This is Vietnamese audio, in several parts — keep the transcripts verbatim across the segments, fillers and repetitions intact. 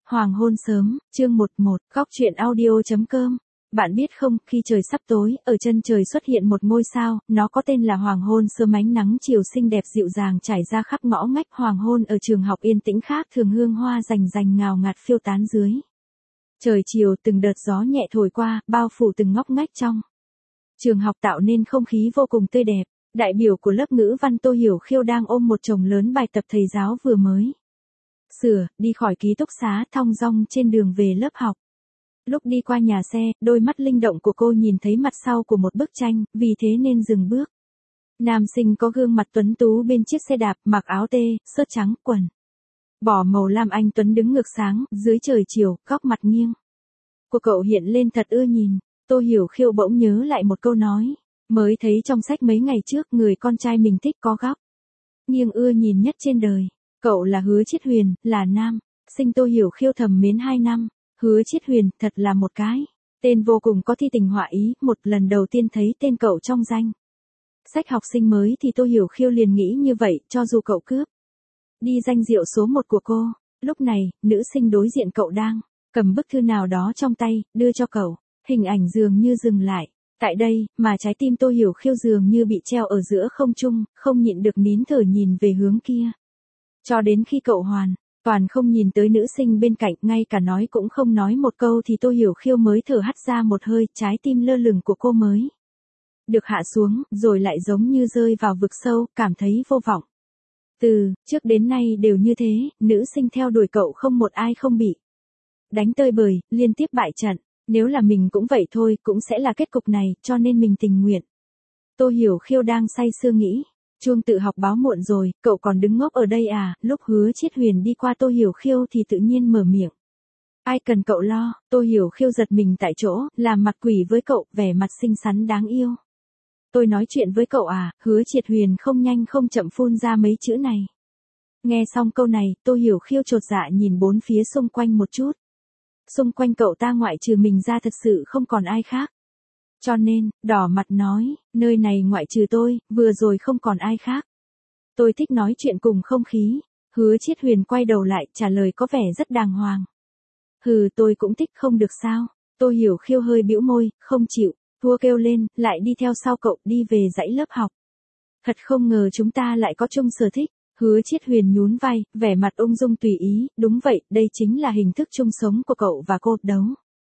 Hoàng hôn sớm, chương một một, góc truyện audio.com. Bạn biết không, khi trời sắp tối, ở chân trời xuất hiện một ngôi sao, nó có tên là hoàng hôn sớm, ánh nắng chiều xinh đẹp dịu dàng trải ra khắp ngõ ngách. Hoàng hôn ở trường học yên tĩnh khác thường, hương hoa rành rành ngào ngạt phiêu tán dưới trời chiều, từng đợt gió nhẹ thổi qua, bao phủ từng ngóc ngách trong trường học, tạo nên không khí vô cùng tươi đẹp. Đại biểu của lớp ngữ văn Tô Hiểu Khiêu đang ôm một chồng lớn bài tập thầy giáo vừa mới sửa, đi khỏi ký túc xá, thong dong trên đường về lớp học. Lúc đi qua nhà xe, đôi mắt linh động của cô nhìn thấy mặt sau của một bức tranh, vì thế nên dừng bước. Nam sinh có gương mặt tuấn tú bên chiếc xe đạp, mặc áo tê, sớt trắng, quần bỏ màu lam, anh tuấn đứng ngược sáng, dưới trời chiều, góc mặt nghiêng của cậu hiện lên thật ưa nhìn. Tô Hiểu Khiêu bỗng nhớ lại một câu nói mới thấy trong sách mấy ngày trước, người con trai mình thích có góc nghiêng ưa nhìn nhất trên đời. Cậu là Hứa Chiết Huyền, là nam sinh Tô Hiểu Khiêu thầm mến hai năm. Hứa Chiết Huyền, thật là một cái tên vô cùng có thi tình họa ý. Một lần đầu tiên thấy tên cậu trong danh sách học sinh mới thì Tô Hiểu Khiêu liền nghĩ như vậy, cho dù cậu cướp đi danh diệu số một của cô. Lúc này, nữ sinh đối diện cậu đang cầm bức thư nào đó trong tay, đưa cho cậu. Hình ảnh dường như dừng lại tại đây, mà trái tim Tô Hiểu Khiêu dường như bị treo ở giữa không trung, không nhịn được nín thở nhìn về hướng kia. Cho đến khi cậu hoàn toàn không nhìn tới nữ sinh bên cạnh, ngay cả nói cũng không nói một câu, thì Tô Hiểu Khiêu mới thở hắt ra một hơi, trái tim lơ lửng của cô mới được hạ xuống, rồi lại giống như rơi vào vực sâu, cảm thấy vô vọng. Từ trước đến nay đều như thế, nữ sinh theo đuổi cậu không một ai không bị đánh tơi bời, liên tiếp bại trận. Nếu là mình cũng vậy thôi, cũng sẽ là kết cục này, cho nên mình tình nguyện. Tô Hiểu Khiêu đang say sưa nghĩ. Chuông tự học báo muộn rồi, cậu còn đứng ngốc ở đây à? Lúc Hứa Chiết Huyền đi qua Tô Hiểu Khiêu thì tự nhiên mở miệng. Ai cần cậu lo? Tô Hiểu Khiêu giật mình tại chỗ, làm mặt quỷ với cậu, vẻ mặt xinh xắn đáng yêu. Tôi nói chuyện với cậu à? Hứa Chiết Huyền không nhanh không chậm phun ra mấy chữ này. Nghe xong câu này, Tô Hiểu Khiêu chột dạ nhìn bốn phía xung quanh một chút. Xung quanh cậu ta ngoại trừ mình ra thật sự không còn ai khác. Cho nên, đỏ mặt nói, nơi này ngoại trừ tôi, vừa rồi không còn ai khác. Tôi thích nói chuyện cùng không khí. Hứa Chiết Huyền quay đầu lại, trả lời có vẻ rất đàng hoàng. Hừ, tôi cũng thích, không được sao? Tô Hiểu Khiêu hơi bĩu môi, không chịu, thua kêu lên, lại đi theo sau cậu, đi về dãy lớp học. Thật không ngờ chúng ta lại có chung sở thích. Hứa Chiết Huyền nhún vai, vẻ mặt ung dung tùy ý. Đúng vậy, đây chính là hình thức chung sống của cậu và cô. Đấu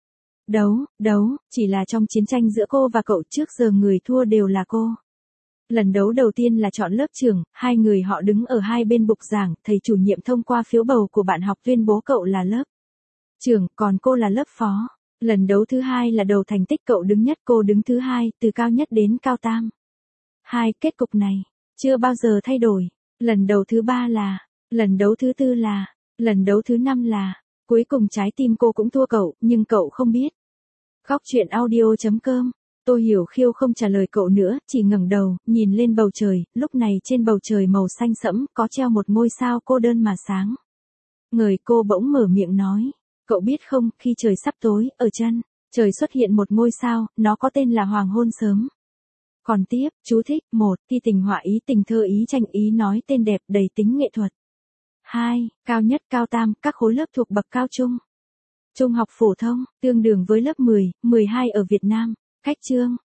Đấu, đấu, chỉ là trong chiến tranh giữa cô và cậu, trước giờ người thua đều là cô. Lần đấu đầu tiên là chọn lớp trưởng, hai người họ đứng ở hai bên bục giảng, thầy chủ nhiệm thông qua phiếu bầu của bạn học tuyên bố cậu là lớp trưởng, còn cô là lớp phó. Lần đấu thứ hai là đầu thành tích, cậu đứng nhất, cô đứng thứ hai, từ cao nhất đến cao tam. Hai, kết cục này chưa bao giờ thay đổi. Lần đấu thứ ba là, lần đấu thứ tư là, lần đấu thứ năm là, cuối cùng trái tim cô cũng thua cậu, nhưng cậu không biết. Góc truyện audio.com. Tô Hiểu Khiêu không trả lời cậu nữa, chỉ ngẩng đầu, nhìn lên bầu trời. Lúc này trên bầu trời màu xanh sẫm, có treo một ngôi sao cô đơn mà sáng ngời. Cô bỗng mở miệng nói, cậu biết không, khi trời sắp tối, ở chân trời xuất hiện một ngôi sao, nó có tên là hoàng hôn sớm. Còn tiếp, chú thích, một, thi tình họa ý, tình thơ ý, tranh ý, nói tên đẹp, đầy tính nghệ thuật. Hai, cao nhất, cao tam, các khối lớp thuộc bậc cao trung, trung học phổ thông, tương đương với lớp mười, mười hai ở Việt Nam. Cách chương